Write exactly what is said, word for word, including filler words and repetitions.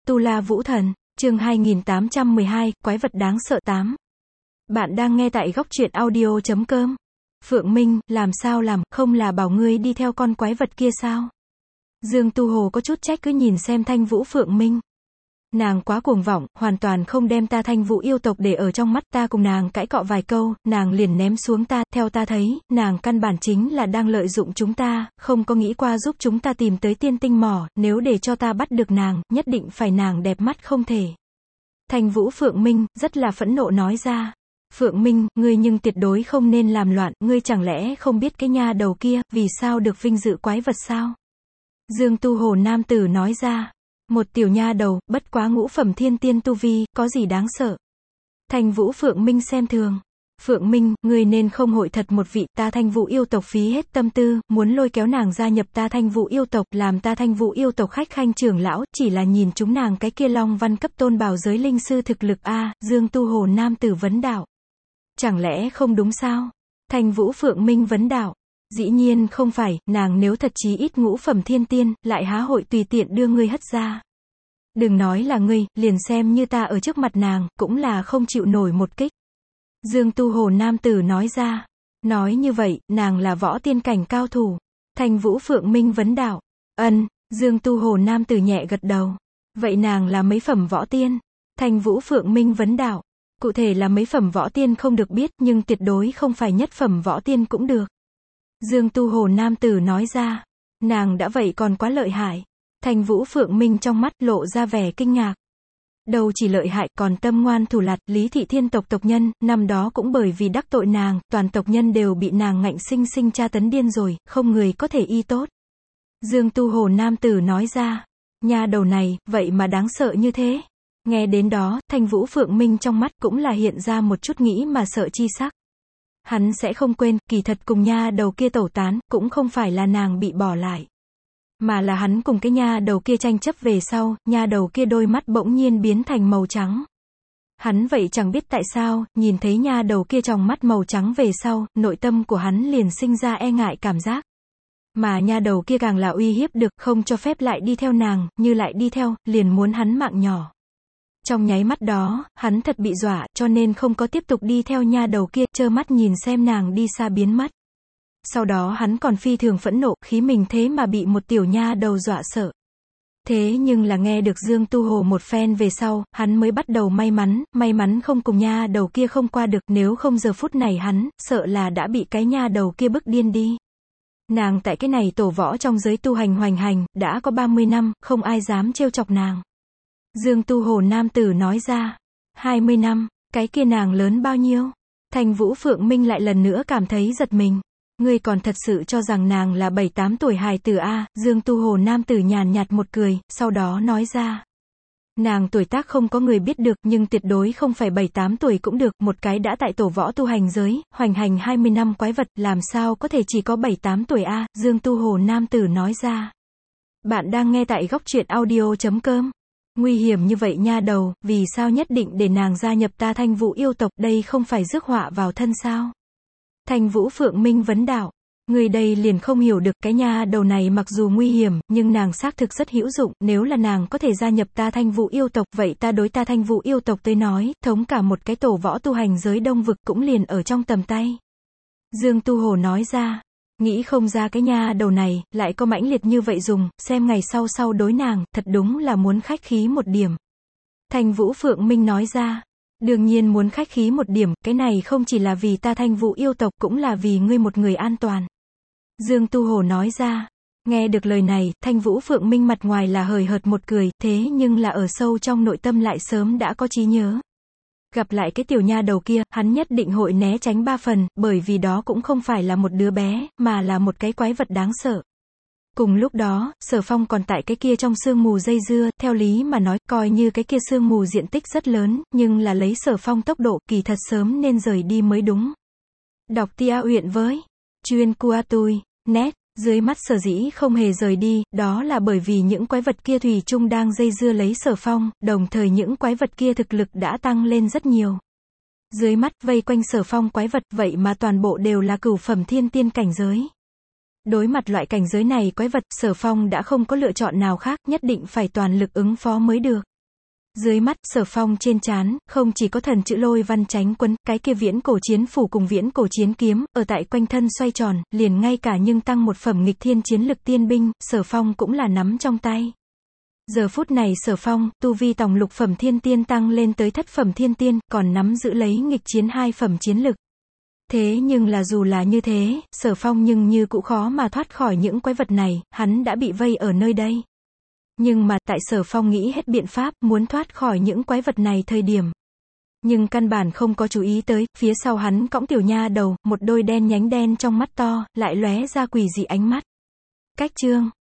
Tu La Vũ Thần, chương hai nghìn tám trăm mười hai, quái vật đáng sợ tám. Bạn đang nghe tại góc truyện audio chấm com. Phượng Minh, làm sao làm, không là bảo ngươi đi theo con quái vật kia sao? Dương Tu Hồ có chút trách cứ nhìn xem Thanh Vũ Phượng Minh. Nàng quá cuồng vọng, hoàn toàn không đem ta Thanh Vũ yêu tộc để ở trong mắt, ta cùng nàng cãi cọ vài câu, nàng liền ném xuống ta, theo ta thấy, nàng căn bản chính là đang lợi dụng chúng ta, không có nghĩ qua giúp chúng ta tìm tới tiên tinh mỏ, nếu để cho ta bắt được nàng, nhất định phải nàng đẹp mắt không thể. Thanh Vũ Phượng Minh, rất là phẫn nộ nói ra. Phượng Minh, ngươi nhưng tuyệt đối không nên làm loạn, ngươi chẳng lẽ không biết cái nha đầu kia, vì sao được vinh dự quái vật sao? Dương Tu Hồ nam tử nói ra. Một tiểu nha đầu, bất quá ngũ phẩm thiên tiên tu vi, có gì đáng sợ? Thanh Vũ Phượng Minh xem thường. Phượng Minh, ngươi nên không hội thật một vị, ta Thanh Vũ yêu tộc phí hết tâm tư, muốn lôi kéo nàng gia nhập ta Thanh Vũ yêu tộc, làm ta Thanh Vũ yêu tộc khách khanh trưởng lão, chỉ là nhìn chúng nàng cái kia long văn cấp tôn bảo giới linh sư thực lực a. Dương Tu Hồ nam tử vấn đạo. Chẳng lẽ không đúng sao? Thanh Vũ Phượng Minh vấn đạo. Dĩ nhiên không phải, nàng nếu thật chí ít ngũ phẩm thiên tiên, lại há hội tùy tiện đưa ngươi hất ra. Đừng nói là ngươi, liền xem như ta ở trước mặt nàng, cũng là không chịu nổi một kích. Dương Tu Hồ nam tử nói ra. Nói như vậy, nàng là võ tiên cảnh cao thủ. Thanh Vũ Phượng Minh vấn đạo. Ân, Dương Tu Hồ nam tử nhẹ gật đầu. Vậy nàng là mấy phẩm võ tiên? Thanh Vũ Phượng Minh vấn đạo. Cụ thể là mấy phẩm võ tiên không được biết, nhưng tuyệt đối không phải nhất phẩm võ tiên cũng được. Dương Tu Hồ nam tử nói ra. Nàng đã vậy còn quá lợi hại. Thanh Vũ Phượng Minh trong mắt lộ ra vẻ kinh ngạc. Đâu chỉ lợi hại, còn tâm ngoan thủ lạt, Lý Thị Thiên tộc tộc nhân, năm đó cũng bởi vì đắc tội nàng, toàn tộc nhân đều bị nàng ngạnh sinh sinh tra tấn điên rồi, không người có thể y tốt. Dương Tu Hồ nam tử nói ra. Nha đầu này, vậy mà đáng sợ như thế. Nghe đến đó, Thanh Vũ Phượng Minh trong mắt cũng là hiện ra một chút nghĩ mà sợ chi sắc. Hắn sẽ không quên, kỳ thật cùng nha đầu kia tẩu tán, cũng không phải là nàng bị bỏ lại. Mà là hắn cùng cái nha đầu kia tranh chấp về sau, nha đầu kia đôi mắt bỗng nhiên biến thành màu trắng. Hắn vậy chẳng biết tại sao, nhìn thấy nha đầu kia trong mắt màu trắng về sau, nội tâm của hắn liền sinh ra e ngại cảm giác. Mà nha đầu kia càng là uy hiếp được, không cho phép lại đi theo nàng, như lại đi theo, liền muốn hắn mạng nhỏ. Trong nháy mắt đó, hắn thật bị dọa, cho nên không có tiếp tục đi theo nha đầu kia, trơ mắt nhìn xem nàng đi xa biến mất. Sau đó hắn còn phi thường phẫn nộ, khí mình thế mà bị một tiểu nha đầu dọa sợ. Thế nhưng là nghe được Dương Tu Hồ một phen về sau, hắn mới bắt đầu may mắn, may mắn không cùng nha đầu kia không qua được, nếu không giờ phút này hắn, sợ là đã bị cái nha đầu kia bức điên đi. Nàng tại cái này tổ võ trong giới tu hành hoành hành, đã có ba mươi năm, không ai dám trêu chọc nàng. Dương Tu Hồ nam tử nói ra. hai mươi năm, cái kia nàng lớn bao nhiêu? Thanh Vũ Phượng Minh lại lần nữa cảm thấy giật mình. Ngươi còn thật sự cho rằng nàng là bảy tám tuổi hài tử a? Dương Tu Hồ nam tử nhàn nhạt một cười, sau đó nói ra. Nàng tuổi tác không có người biết được, nhưng tuyệt đối không phải bảy tám tuổi cũng được, một cái đã tại tổ võ tu hành giới, hoành hành hai mươi năm quái vật, làm sao có thể chỉ có bảy tám tuổi a? Dương Tu Hồ nam tử nói ra. Bạn đang nghe tại góc truyện audio chấm com. Nguy hiểm như vậy nha đầu, vì sao nhất định để nàng gia nhập ta Thanh Vũ yêu tộc, đây không phải rước họa vào thân sao? Thanh Vũ Phượng Minh vấn đạo. Người đây liền không hiểu được, cái nha đầu này mặc dù nguy hiểm, nhưng nàng xác thực rất hữu dụng, nếu là nàng có thể gia nhập ta Thanh Vũ yêu tộc, vậy ta đối ta Thanh Vũ yêu tộc tới nói, thống cả một cái tổ võ tu hành giới đông vực cũng liền ở trong tầm tay. Dương Tu Hồ nói ra. Nghĩ không ra cái nha đầu này, lại có mãnh liệt như vậy dùng, xem ngày sau sau đối nàng, thật đúng là muốn khách khí một điểm. Thanh Vũ Phượng Minh nói ra. Đương nhiên muốn khách khí một điểm, cái này không chỉ là vì ta Thanh Vũ yêu tộc, cũng là vì ngươi một người an toàn. Dương Tu Hồ nói ra. Nghe được lời này, Thanh Vũ Phượng Minh mặt ngoài là hời hợt một cười, thế nhưng là ở sâu trong nội tâm lại sớm đã có trí nhớ. Gặp lại cái tiểu nha đầu kia, hắn nhất định hội né tránh ba phần, bởi vì đó cũng không phải là một đứa bé, mà là một cái quái vật đáng sợ. Cùng lúc đó, Sở Phong còn tại cái kia trong sương mù dây dưa, theo lý mà nói, coi như cái kia sương mù diện tích rất lớn, nhưng là lấy Sở Phong tốc độ, kỳ thật sớm nên rời đi mới đúng. Đọc tia huyện với chuyên cua tui, net, dưới mắt Sở dĩ không hề rời đi, đó là bởi vì những quái vật kia thủy chung đang dây dưa lấy Sở Phong, đồng thời những quái vật kia thực lực đã tăng lên rất nhiều. Dưới mắt vây quanh Sở Phong quái vật, vậy mà toàn bộ đều là cửu phẩm thiên tiên cảnh giới. Đối mặt loại cảnh giới này quái vật, Sở Phong đã không có lựa chọn nào khác, nhất định phải toàn lực ứng phó mới được. Dưới mắt, Sở Phong trên trán, không chỉ có thần chữ lôi văn chánh quân, cái kia viễn cổ chiến phủ cùng viễn cổ chiến kiếm, ở tại quanh thân xoay tròn, liền ngay cả nhưng tăng một phẩm nghịch thiên chiến lực tiên binh, Sở Phong cũng là nắm trong tay. Giờ phút này Sở Phong, tu vi tòng lục phẩm thiên tiên tăng lên tới thất phẩm thiên tiên, còn nắm giữ lấy nghịch chiến hai phẩm chiến lực. Thế nhưng là dù là như thế, Sở Phong nhưng như cũng khó mà thoát khỏi những quái vật này, hắn đã bị vây ở nơi đây. Nhưng mà, tại Sở Phong nghĩ hết biện pháp, muốn thoát khỏi những quái vật này thời điểm. Nhưng căn bản không có chú ý tới, phía sau hắn cõng tiểu nha đầu, một đôi đen nhánh đen trong mắt to, lại lóe ra quỷ dị ánh mắt. Cách chương.